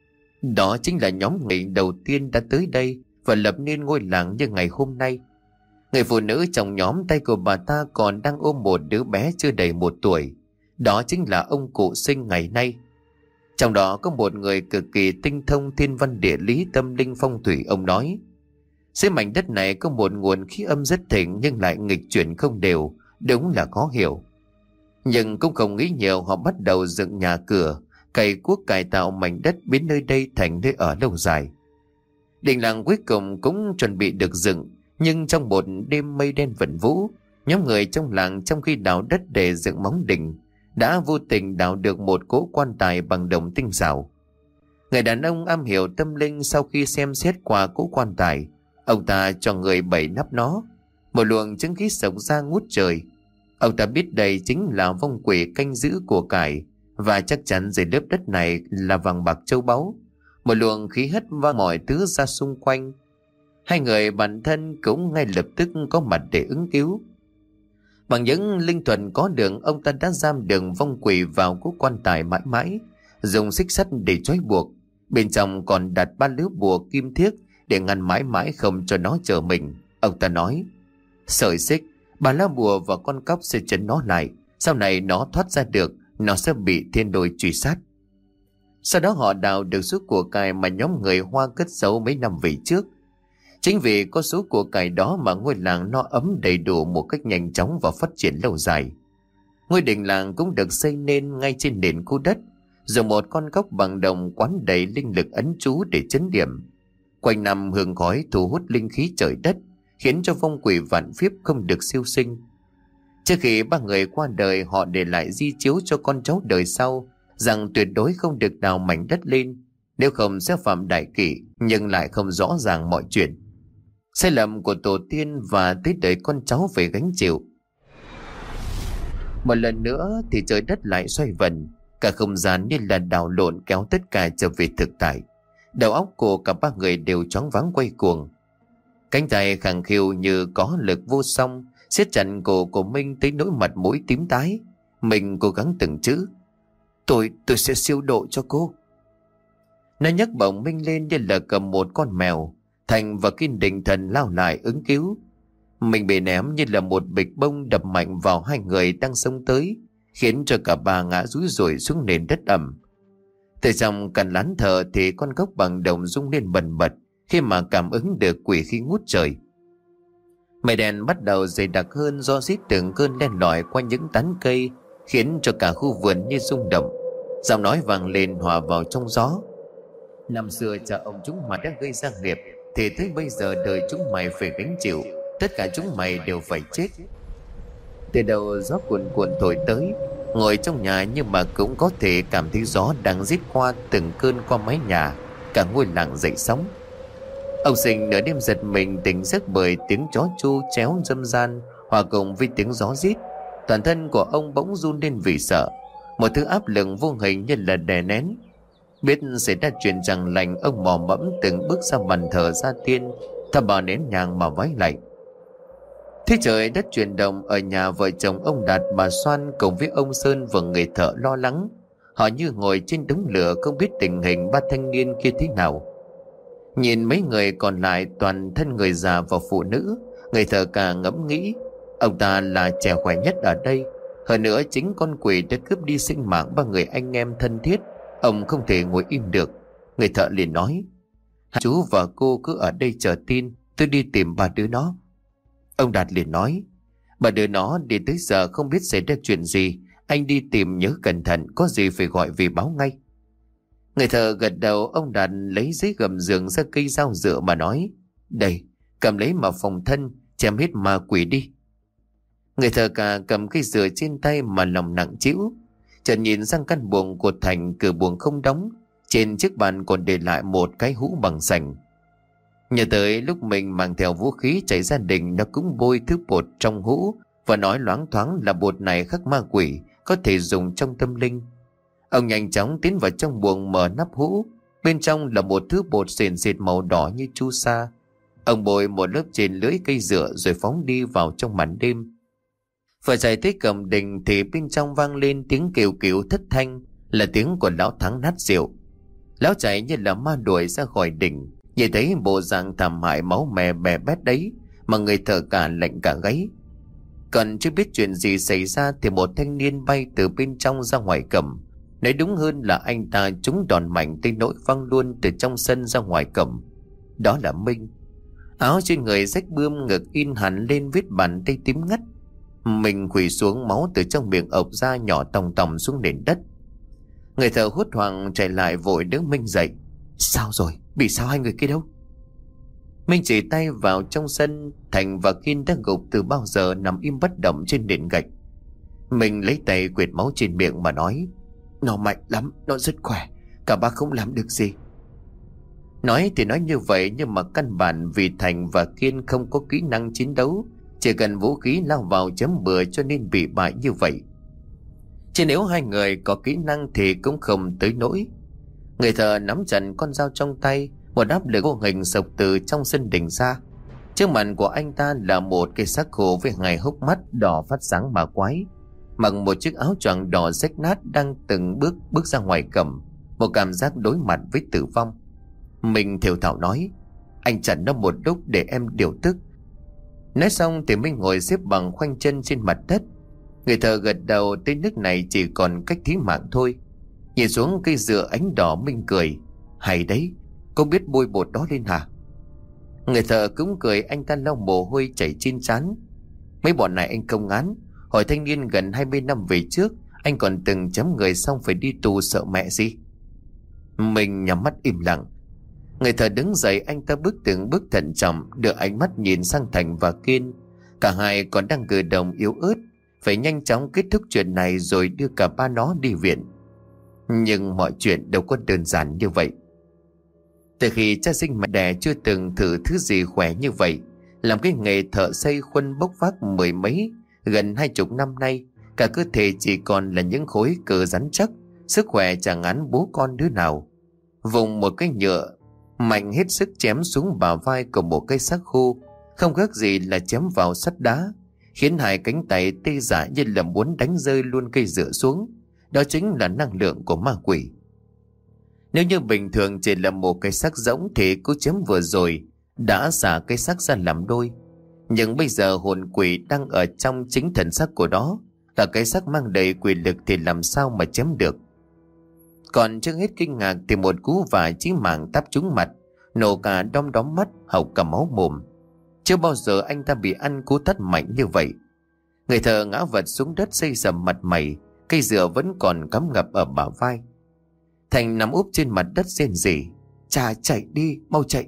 Speaker 1: Đó chính là nhóm người đầu tiên đã tới đây và lập nên ngôi làng như ngày hôm nay. Người phụ nữ trong nhóm, tay của bà ta còn đang ôm một đứa bé chưa đầy một tuổi. Đó chính là ông cụ Sinh ngày nay. Trong đó có một người cực kỳ tinh thông thiên văn địa lý, tâm linh phong thủy. Ông nói, dưới mảnh đất này có một nguồn khí âm rất thịnh nhưng lại nghịch chuyển không đều, đúng là khó hiểu. Nhưng cũng không nghĩ nhiều, họ bắt đầu dựng nhà cửa, cày cuốc cải tạo mảnh đất, biến nơi đây thành nơi ở lâu dài. Đình làng cuối cùng cũng chuẩn bị được dựng, nhưng trong một đêm mây đen vần vũ, nhóm người trong làng trong khi đào đất để dựng móng đình đã vô tình đào được một cỗ quan tài bằng đồng tinh xảo. Người đàn ông am hiểu tâm linh sau khi xem xét qua cỗ quan tài, ông ta cho người bày nắp nó, một luồng chứng khí sộc ra ngút trời. Ông ta biết đây chính là vong quỷ canh giữ của cải, và chắc chắn dưới lớp đất này là vàng bạc châu báu. Một luồng khí hất vang mọi thứ ra xung quanh. Hai người bản thân cũng ngay lập tức có mặt để ứng cứu. Bằng những linh thuật có được, ông ta đã giam được vong quỷ vào cỗ quan tài mãi mãi, dùng xích sắt để trói buộc. Bên trong còn đặt ba lưới bùa kim thiếc để ngăn mãi mãi không cho nó chờ mình. Ông ta nói, sợi xích, ba lá bùa và con cóc sẽ chấn nó lại. Sau này nó thoát ra được, nó sẽ bị thiên đồi truy sát. Sau đó họ đào được số của cải mà nhóm người Hoa cất giấu mấy năm về trước. Chính vì có số của cải đó mà ngôi làng no ấm đầy đủ một cách nhanh chóng và phát triển lâu dài. Ngôi đình làng cũng được xây nên ngay trên nền khu đất, dùng một con cóc bằng đồng quán đầy linh lực ấn chú để trấn điểm. Quanh năm hương khói thu hút linh khí trời đất, khiến cho vong quỷ vạn phiếp không được siêu sinh. Trước khi ba người qua đời, họ để lại di chiếu cho con cháu đời sau rằng tuyệt đối không được đào mảnh đất lên, nếu không sẽ phạm đại kỷ, nhưng lại không rõ ràng mọi chuyện. Sai lầm của tổ tiên và tới đời con cháu phải gánh chịu. Một lần nữa thì trời đất lại xoay vần, cả không gian như là đảo lộn kéo tất cả trở về thực tại. Đầu óc của cả ba người đều choáng váng quay cuồng. Cánh tay khẳng khiu như có lực vô song siết chặt cổ của Minh tới nỗi mặt mũi tím tái. Mình cố gắng từng chữ, Tôi, tôi sẽ siêu độ cho cô. Nó nhấc bổng Minh lên như là cầm một con mèo. Thành và Kim định thần lao lại ứng cứu. Mình bị ném như là một bịch bông đập mạnh vào hai người đang xông tới, khiến cho cả ba ngã rúi rủi xuống nền đất ẩm. Từ trong căn lán thờ thì con cóc bằng đồng rung lên bần bật khi mà cảm ứng được quỷ khí ngút trời. Mây đen bắt đầu dày đặc hơn do rít từng cơn len lỏi qua những tán cây, khiến cho cả khu vườn như rung động. Giọng nói vang lên hòa vào trong gió. Năm xưa cha ông chúng mày đã gây ra nghiệp, thì tới bây giờ đời chúng mày phải gánh chịu. Tất cả chúng mày đều phải chết. Từ đầu gió cuồn cuộn thổi tới, ngồi trong nhà nhưng mà cũng có thể cảm thấy gió đang rít qua từng cơn qua mái nhà. Cả ngôi làng dậy sóng. Ông Sinh nửa đêm giật mình tỉnh giấc bởi tiếng chó chu chéo râm ran hòa cùng với tiếng gió rít. Toàn thân của ông bỗng run lên vì sợ. Một thứ áp lực vô hình như là đè nén. Biết xảy ra chuyện chẳng lành, ông mò mẫm từng bước ra bàn thờ gia tiên, thắp bao nén nhang mà vái lạy. Thế trời đất chuyển động, ở nhà vợ chồng ông Đạt bà Xoan cùng với ông Sơn và người thợ lo lắng. Họ như ngồi trên đống lửa, không biết tình hình ba thanh niên kia thế nào. Nhìn mấy người còn lại toàn thân người già và phụ nữ, người thợ cả ngẫm nghĩ, ông ta là trẻ khỏe nhất ở đây. Hơn nữa chính con quỷ đã cướp đi sinh mạng ba người anh em thân thiết, ông không thể ngồi im được. Người thợ liền nói, chú và cô cứ ở đây chờ tin, tôi đi tìm ba đứa nó. Ông Đạt liền nói, ba đứa nó đi tới giờ không biết xảy ra chuyện gì, anh đi tìm nhớ cẩn thận, có gì phải gọi về báo ngay. Người thợ gật đầu. Ông Đạt lấy giấy gầm giường ra cây dao dựa mà nói, đây, cầm lấy mà phòng thân, chém hết ma quỷ đi. Người thợ cả cầm cây dựa trên tay mà lòng nặng trĩu. Chợt nhìn sang căn buồng của Thành, cửa buồng không đóng, trên chiếc bàn còn để lại một cái hũ bằng sành. Nhớ tới lúc mình mang theo vũ khí chạy gia đình, nó cũng bôi thứ bột trong hũ và nói loáng thoáng là bột này khắc ma quỷ, có thể dùng trong tâm linh. Ông nhanh chóng tiến vào trong buồng, mở nắp hũ. Bên trong là một thứ bột sền sệt màu đỏ như chu sa. Ông bôi một lớp trên lưỡi cây dựa rồi phóng đi vào trong màn đêm. Vừa chạy tới cổng đình thì bên trong vang lên tiếng kêu cứu thất thanh. là tiếng của lão Thắng nát rượu. Lão chạy như là ma đuổi ra khỏi đỉnh. Nhìn thấy bộ dạng thảm hại máu me bè bét đấy mà người thợ cả lạnh cả gáy. Còn chưa biết chuyện gì xảy ra thì một thanh niên bay từ bên trong ra ngoài cổng. Nói đúng hơn là anh ta trúng đòn mạnh tới nỗi văng luôn từ trong sân ra ngoài cổng. Đó là Minh. Áo trên người rách bươm, ngực in hẳn lên vết bàn tay tím ngắt. Mình quỳ xuống, máu từ trong miệng ộc ra nhỏ tòng tòng xuống nền đất. Người thợ hốt hoảng chạy lại vội đỡ Minh dậy. Sao rồi? Bị sao hai người kia đâu? Minh chỉ tay vào trong sân. Thành và Kiên đã gục từ bao giờ nằm im bất động trên nền gạch. Mình lấy tay quệt máu trên miệng mà nói: Nó mạnh lắm, nó rất khỏe, cả ba không làm được gì. Nói thì nói như vậy, nhưng mà căn bản vì Thành và Kiên không có kỹ năng chiến đấu, chỉ cần vũ khí lao vào chấm bừa cho nên bị bại như vậy. Chứ nếu hai người có kỹ năng thì cũng không tới nỗi. Người thợ nắm chặt con dao trong tay, một áp lực vô hình sộc từ trong sân đỉnh ra. Trước mặt của anh ta là một cây xác khô với hai hốc mắt đỏ phát sáng mà quái, mặc một chiếc áo choàng đỏ rách nát, đang từng bước bước ra ngoài cổng, một cảm giác đối mặt với tử vong. Mình thều thào nói: Anh chặn nó một lúc để em điều tức. Nói xong thì Minh ngồi xếp bằng khoanh chân trên mặt đất. Người thợ gật đầu, tới nước này chỉ còn cách thí mạng thôi. Nhìn xuống cây dựa ánh đỏ, Minh cười: Hay đấy, cô biết bôi bột đó lên hả? Người thợ cũng cười, anh ta lau mồ hôi chảy trên trán. Mấy bọn này anh không ngán. Hồi thanh niên gần hai mươi năm về trước, anh còn từng chém người xong phải đi tù sợ mẹ gì. Mình nhắm mắt im lặng. Người thợ đứng dậy, anh ta bước từng bước thận trọng, đưa ánh mắt nhìn sang Thành và Kiên. Cả hai còn đang cử động yếu ớt, phải nhanh chóng kết thúc chuyện này rồi đưa cả ba nó đi viện. Nhưng mọi chuyện đâu có đơn giản như vậy. Từ khi cha sinh mẹ đẻ chưa từng thử thứ gì khỏe như vậy. Làm cái nghề thợ xây khuân bốc vác mười mấy, gần hai chục năm nay, cả cơ thể chỉ còn là những khối cơ rắn chắc, sức khỏe chẳng án bố con đứa nào. Vùng một cái nhựa mạnh hết sức chém xuống bả vai của một cây xác khô, không khác gì là chém vào sắt đá, khiến hai cánh tay tê dại như là muốn đánh rơi luôn cây dựa xuống. Đó chính là năng lượng của ma quỷ. Nếu như bình thường chỉ là một cái xác rỗng thì cú chém vừa rồi đã xả cái xác ra làm đôi. Nhưng bây giờ hồn quỷ đang ở trong chính thần xác của đó, là cái xác mang đầy quỷ lực thì làm sao mà chém được. Còn chưa hết kinh ngạc thì một cú vả chí mạng táp trúng mặt, nổ cả đom đóm mắt, hộc cả máu mồm. Chưa bao giờ anh ta bị ăn cú tát mạnh như vậy. Người thợ ngã vật xuống đất xây sầm mặt mày, cây dựa vẫn còn cắm ngập ở bả vai. Thành nằm úp trên mặt đất rên rỉ: Cha, chạy đi, mau chạy.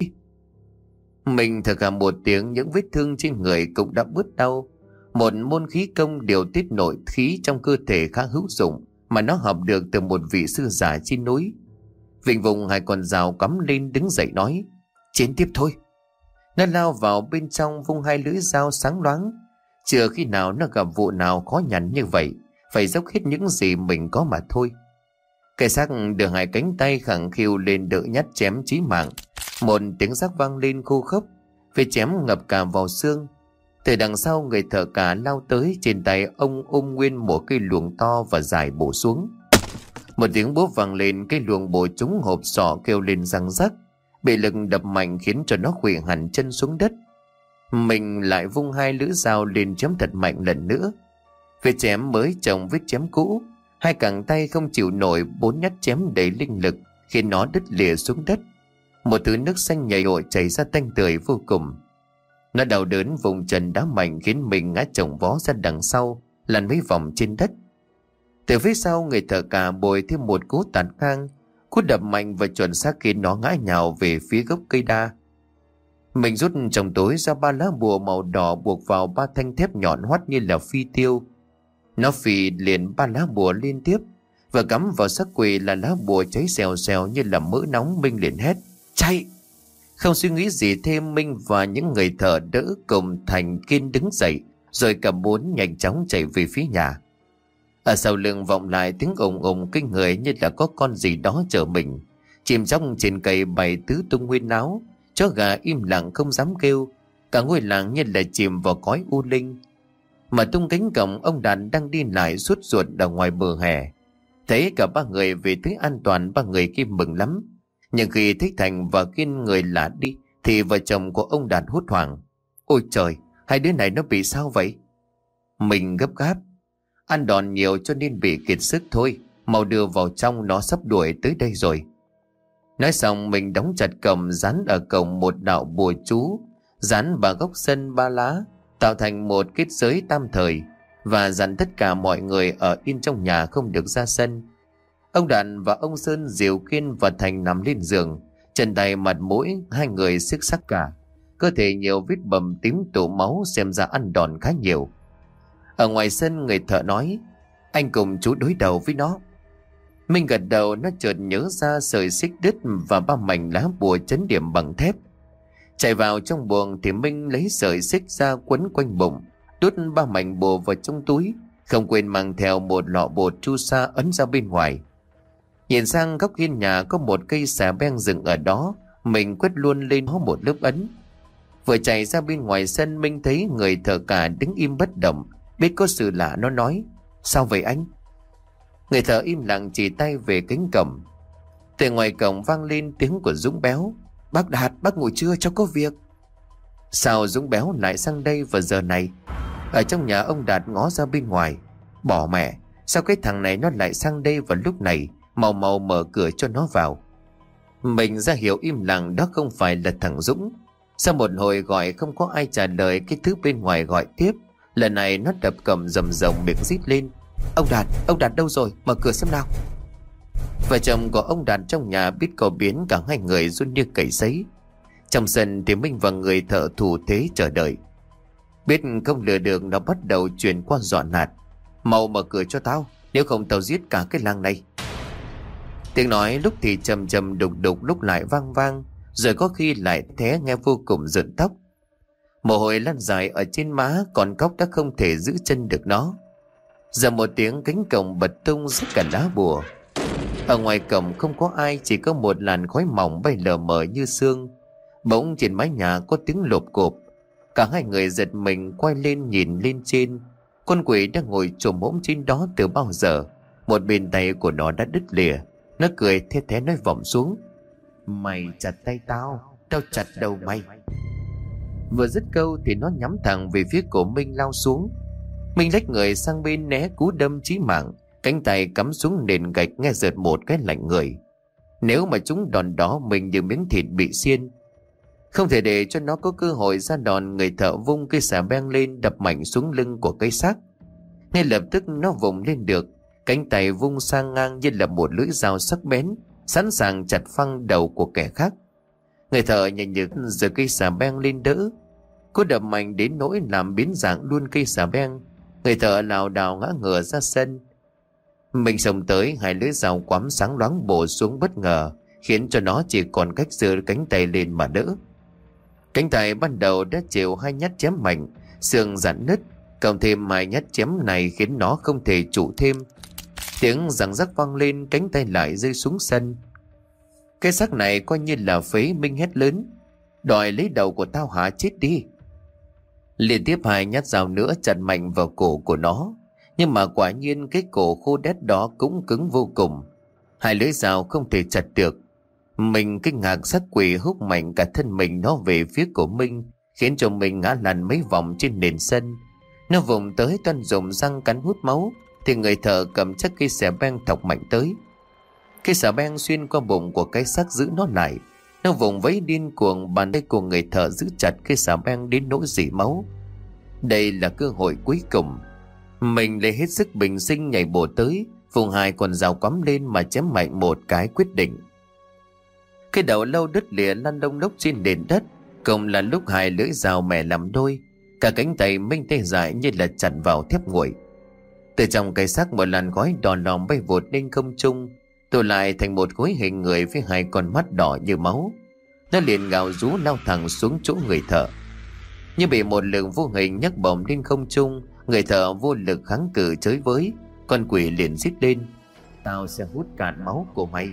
Speaker 1: Mình thở cả một tiếng, những vết thương trên người cũng đã bớt đau. Một môn khí công điều tiết nội khí trong cơ thể khá hữu dụng mà nó học được từ một vị sư giả trên núi. Vịnh vùng hai con dao cắm lên, đứng dậy nói: Chiến tiếp thôi. Nó lao vào bên trong, vung hai lưỡi dao sáng loáng. Chưa khi nào nó gặp vụ nào khó nhằn như vậy, phải dốc hết những gì mình có mà thôi. Cây xác đưa hai cánh tay khẳng khiu lên đỡ nhát chém chí mạng. Một tiếng rắc vang lên khô khốc, vết chém ngập cả vào xương. Từ đằng sau, người thợ cả lao tới, trên tay ông ôm nguyên một cây luồng to và dài bổ xuống. Một tiếng búa vang lên, cây luồng bổ trúng hộp sọ kêu lên răng rắc, bị lực đập mạnh khiến cho nó khuỵu hẳn chân xuống đất. Mình lại vung hai lưỡi dao lên chém thật mạnh lần nữa. Vết chém mới chồng vết chém cũ, hai cẳng tay không chịu nổi bốn nhát chém đầy linh lực khiến nó đứt lìa xuống đất. Một thứ nước xanh nhầy hội chảy ra tanh tưởi vô cùng. Nó đau đớn vùng chân đá mạnh khiến mình ngã chồng vó ra đằng sau, lăn mấy vòng trên đất. Từ phía sau, người thợ cả bồi thêm một cú tạt ngang, cú đập mạnh và chuẩn xác khiến nó ngã nhào về phía gốc cây đa. Mình rút trong túi ra ba lá bùa màu đỏ buộc vào ba thanh thép nhọn hoắt như là phi tiêu. Nó phì liền ba lá bùa liên tiếp và cắm vào xác quỷ là lá bùa cháy xèo xèo như là mỡ nóng. Minh liền hét: Chạy! Không suy nghĩ gì thêm, Minh và những người thợ đỡ cùng Thành Kiên đứng dậy, rồi cả bốn nhanh chóng chạy về phía nhà. Ở sau lưng vọng lại tiếng ồn ồn kinh người như là có con gì đó chờ mình. Chim chóc trên cây bày tứ tung huyên náo, chó gà im lặng không dám kêu. Cả ngôi làng như là chìm vào cõi u linh. Mà tung cánh cổng, ông Đạt đang đi lại suốt ruột ở ngoài bờ hè. Thấy cả ba người về tới an toàn, ba người kia mừng lắm. Nhưng khi thấy Thành và Kiên người lạ đi thì vợ chồng của ông Đạt hốt hoảng. Ôi trời, hai đứa này nó bị sao vậy? Mình gấp gáp. Ăn đòn nhiều cho nên bị kiệt sức thôi. Mau đưa vào trong, nó sắp đuổi tới đây rồi. Nói xong mình đóng chặt cổng, dán ở cổng một đạo bùa chú, dán vào góc sân ba lá, tạo thành một kết giới tam thời, và dặn tất cả mọi người ở yên trong nhà không được ra sân. Ông Đàn và ông Sơn dìu Kiên và Thành nằm lên giường, chân tay mặt mũi hai người xước sắc cả, cơ thể nhiều vết bầm tím tụ máu, xem ra ăn đòn khá nhiều. Ở ngoài sân người thợ nói: anh cùng chú đối đầu với nó. Minh gật đầu, nó chợt nhớ ra sợi xích đứt và ba mảnh lá bùa chấn điểm bằng thép. Chạy vào trong buồng thì Minh lấy sợi xích ra quấn quanh bụng, đút ba mảnh bùa vào trong túi, không quên mang theo một lọ bột chu sa ấn ra bên ngoài. Nhìn sang góc hiên nhà có một cây xà beng dựng ở đó, mình quét luôn lên nó một lớp ấn. Vừa chạy ra bên ngoài sân, Minh thấy người thợ cả đứng im bất động, biết có sự lạ nó nói: sao vậy anh? Người thợ im lặng chỉ tay về cánh cổng. Từ ngoài cổng vang lên tiếng của Dũng Béo: bác Đạt, bác ngủ chưa, cháu có việc. Sao Dũng Béo lại sang đây vào giờ này? Ở trong nhà ông Đạt ngó ra bên ngoài: bỏ mẹ, sao cái thằng này nó lại sang đây vào lúc này? Mau mau mở cửa cho nó vào. Mình ra hiệu im lặng, đó không phải là thằng Dũng. Sau một hồi gọi không có ai trả lời, cái thứ bên ngoài gọi tiếp. Lần này nó đập cầm rầm rồng, miệng rít lên: ông Đạt, ông Đạt đâu rồi, mở cửa xem nào. Vợ chồng của ông Đạt trong nhà biết có biến, cả hai người run như cầy sấy. Trong sân thì Minh và người thợ thủ thế chờ đợi. Biết không lừa được, nó bắt đầu chuyển qua dọa nạt: mau mở cửa cho tao, nếu không tao giết cả cái làng này. Tiếng nói lúc thì trầm trầm đục đục, lúc lại vang vang, rồi có khi lại thế, nghe vô cùng rợn tóc. Mồ hôi lăn dài ở trên má, còn cóc đã không thể giữ chân được nó. Giờ một tiếng cánh cổng bật tung rách cả lá bùa. Ở ngoài cổng không có ai, chỉ có một làn khói mỏng bay lờ mờ như sương. Bỗng trên mái nhà có tiếng lộp cộp. Cả hai người giật mình quay lên nhìn lên trên. Con quỷ đang ngồi chồm hổm trên đó từ bao giờ. Một bên tay của nó đã đứt lìa. Nó cười thê thé nói vọng xuống: mày chặt tay tao, tao chặt đầu mày. Vừa dứt câu thì nó nhắm thẳng về phía của Minh lao xuống. Minh lách người sang bên né cú đâm chí mạng, cánh tay cắm xuống nền gạch nghe rợt một cái lạnh người. Nếu mà chúng đòn đó, mình như miếng thịt bị xiên. Không thể để cho nó có cơ hội ra đòn, người thợ vung cây xà beng lên đập mạnh xuống lưng của cây xác. Ngay lập tức nó vùng lên được, cánh tay vung sang ngang như là một lưỡi dao sắc bén, sẵn sàng chặt phăng đầu của kẻ khác. Người thợ nhanh nhức giơ cây xà beng lên đỡ. Cú đập mạnh đến nỗi làm biến dạng luôn cây xà beng. Người thợ lảo đảo ngã ngửa ra sân. Mình xông tới, hai lưỡi dao quắm sáng loáng bổ xuống bất ngờ, khiến cho nó chỉ còn cách giơ cánh tay lên mà đỡ. Cánh tay ban đầu đã chịu hai nhát chém mạnh, xương rạn nứt, cộng thêm hai nhát chém này khiến nó không thể trụ thêm. Tiếng răng rắc vang lên, cánh tay lại rơi xuống sân. Cái xác này coi như là phế. Minh hét lớn: đòi lấy đầu của tao hả, chết đi. Liên tiếp hai nhát dao nữa chặt mạnh vào cổ của nó. Nhưng mà quả nhiên cái cổ khô đét đó cũng cứng vô cùng. Hai lưỡi dao không thể chặt được. Mình kinh ngạc, xác quỷ húc mạnh cả thân mình nó về phía của Minh, khiến cho mình ngã lăn mấy vòng trên nền sân. Nó vùng tới toan dùng răng cắn hút máu, thì người thợ cầm chắc cây xà beng thọc mạnh tới. Cây xà beng xuyên qua bụng của cái xác giữ nó lại. Nó vùng vẫy điên cuồng, bàn tay của người thợ giữ chặt cây xà beng đến nỗi rỉ máu. Đây là cơ hội cuối cùng. Mình lấy hết sức bình sinh nhảy bổ tới, vùng hai con dao quắm lên mà chém mạnh một cái quyết định. Cái đầu lâu đứt lìa lăn lông lốc trên nền đất, cùng là lúc hai lưỡi dao mẻ làm đôi. Cả cánh tay Minh tê dại như là chặt vào thép nguội. Từ trong cái xác một làn khói đỏ lòm bay vụt lên không trung, tụ lại thành một khối hình người với hai con mắt đỏ như máu. Nó liền gào rú lao thẳng xuống chỗ người thợ. Như bị một lượng vô hình nhấc bổng lên không trung, người thợ vô lực kháng cự chới với. Con quỷ liền rít lên: tao sẽ hút cạn máu của mày.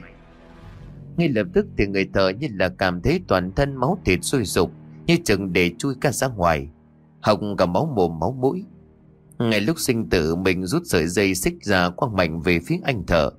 Speaker 1: Ngay lập tức thì người thợ như là cảm thấy toàn thân máu thịt sôi sục, như chừng để chui cả ra ngoài, họng cả máu mồm máu mũi. Ngay lúc sinh tử, mình rút sợi dây xích ra quăng mạnh về phía anh thợ.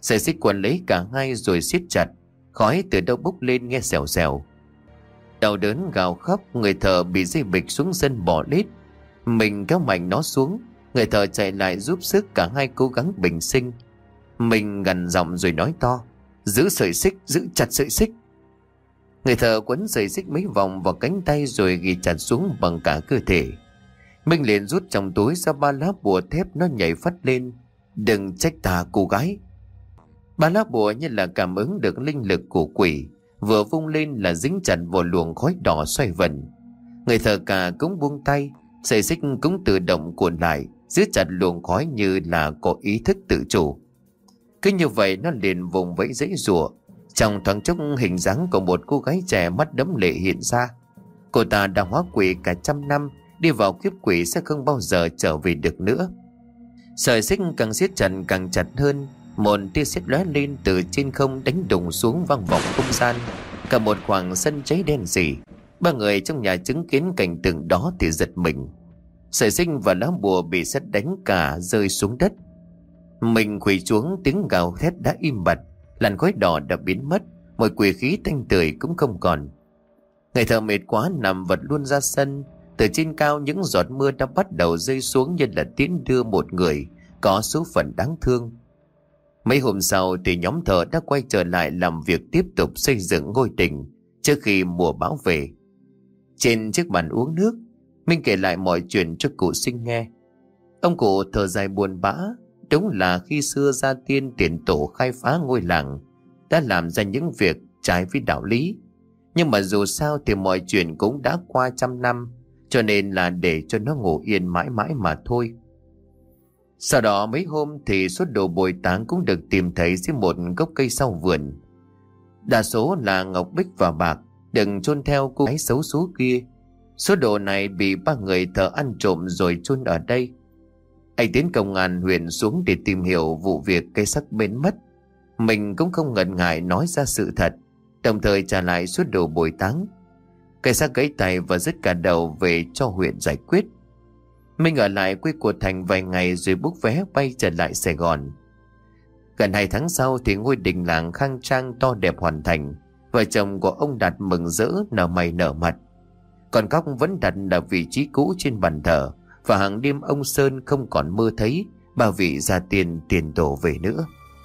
Speaker 1: Sợi xích quấn lấy cả hai rồi siết chặt. Khói từ đâu bốc lên nghe xèo xèo. Đau đớn gào khóc, người thợ bị dây bịch xuống sân bỏ lết. Mình kéo mạnh nó xuống. Người thợ chạy lại giúp sức, cả hai cố gắng bình sinh. Mình gằn giọng rồi nói to: "Giữ sợi xích, giữ chặt sợi xích." Người thợ quấn sợi xích mấy vòng vào cánh tay rồi ghi chặt xuống bằng cả cơ thể. Minh liền rút trong túi ra ba lá bùa thép, nó nhảy phắt lên: "Đừng trách ta cô gái." Ba lá bùa như là cảm ứng được linh lực của quỷ, vừa vung lên là dính chặt vào luồng khói đỏ xoay vần. Người thợ cả cũng buông tay, sợi xích cũng tự động cuộn lại, giữ chặt luồng khói như là có ý thức tự chủ. Cứ như vậy nó liền vùng vẫy giãy giụa. Trong thoáng chốc, hình dáng của một cô gái trẻ mắt đẫm lệ hiện ra. Cô ta đã hóa quỷ cả trăm năm, đi vào kiếp quỷ sẽ không bao giờ trở về được nữa. Sợi xích càng siết chặt càng chặt hơn. Một tia sét lóe lên từ trên không, đánh đùng xuống vang vọng không gian. Cả một khoảng sân cháy đen sì. Ba người trong nhà chứng kiến cảnh tượng đó thì giật mình. Sợi xích và lá bùa bị sét đánh cả rơi xuống đất. Mình quỳ xuống, tiếng gào thét đã im bặt. Làn khói đỏ đã biến mất, mọi quỷ khí thanh tưởi cũng không còn. Người thợ mệt quá nằm vật luôn ra sân. Từ trên cao những giọt mưa đã bắt đầu rơi xuống như là tiễn đưa một người có số phận đáng thương. Mấy hôm sau thì nhóm thợ đã quay trở lại làm việc, tiếp tục xây dựng ngôi đình trước khi mùa bão về. Trên chiếc bàn uống nước, Minh kể lại mọi chuyện cho cụ Sinh nghe. Ông cụ thở dài buồn bã. Đúng là khi xưa gia tiên tiền tổ khai phá ngôi làng đã làm ra những việc trái với đạo lý. Nhưng mà dù sao thì mọi chuyện cũng đã qua trăm năm, cho nên là để cho nó ngủ yên mãi mãi mà thôi. Sau đó mấy hôm thì số đồ bồi táng cũng được tìm thấy dưới một gốc cây sau vườn. Đa số là ngọc bích và bạc, đừng chôn theo cô gái xấu số kia. Số đồ này bị ba người thợ ăn trộm rồi chôn ở đây. Anh đến công an huyện xuống để tìm hiểu vụ việc cây xác biến mất. Mình cũng không ngần ngại nói ra sự thật, đồng thời trả lại số đồ bồi táng. Cây xác gãy tay và rứt cả đầu về cho huyện giải quyết. Mình ở lại quê của Thành vài ngày rồi book vé bay trở lại Sài Gòn. Gần hai tháng sau thì ngôi đình làng khang trang to đẹp hoàn thành. Vợ chồng của ông Đạt mừng rỡ nở mày nở mặt. Còn cóc vẫn đặt ở vị trí cũ trên bàn thờ. Và hàng đêm ông Sơn không còn mơ thấy ba vị gia tiên tiền tổ về nữa.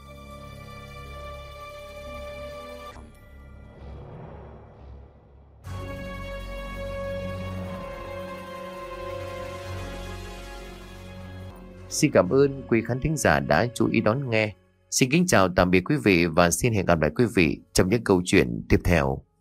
Speaker 1: Xin cảm ơn quý khán thính giả đã chú ý đón nghe. Xin kính chào tạm biệt quý vị và xin hẹn gặp lại quý vị trong những câu chuyện tiếp theo.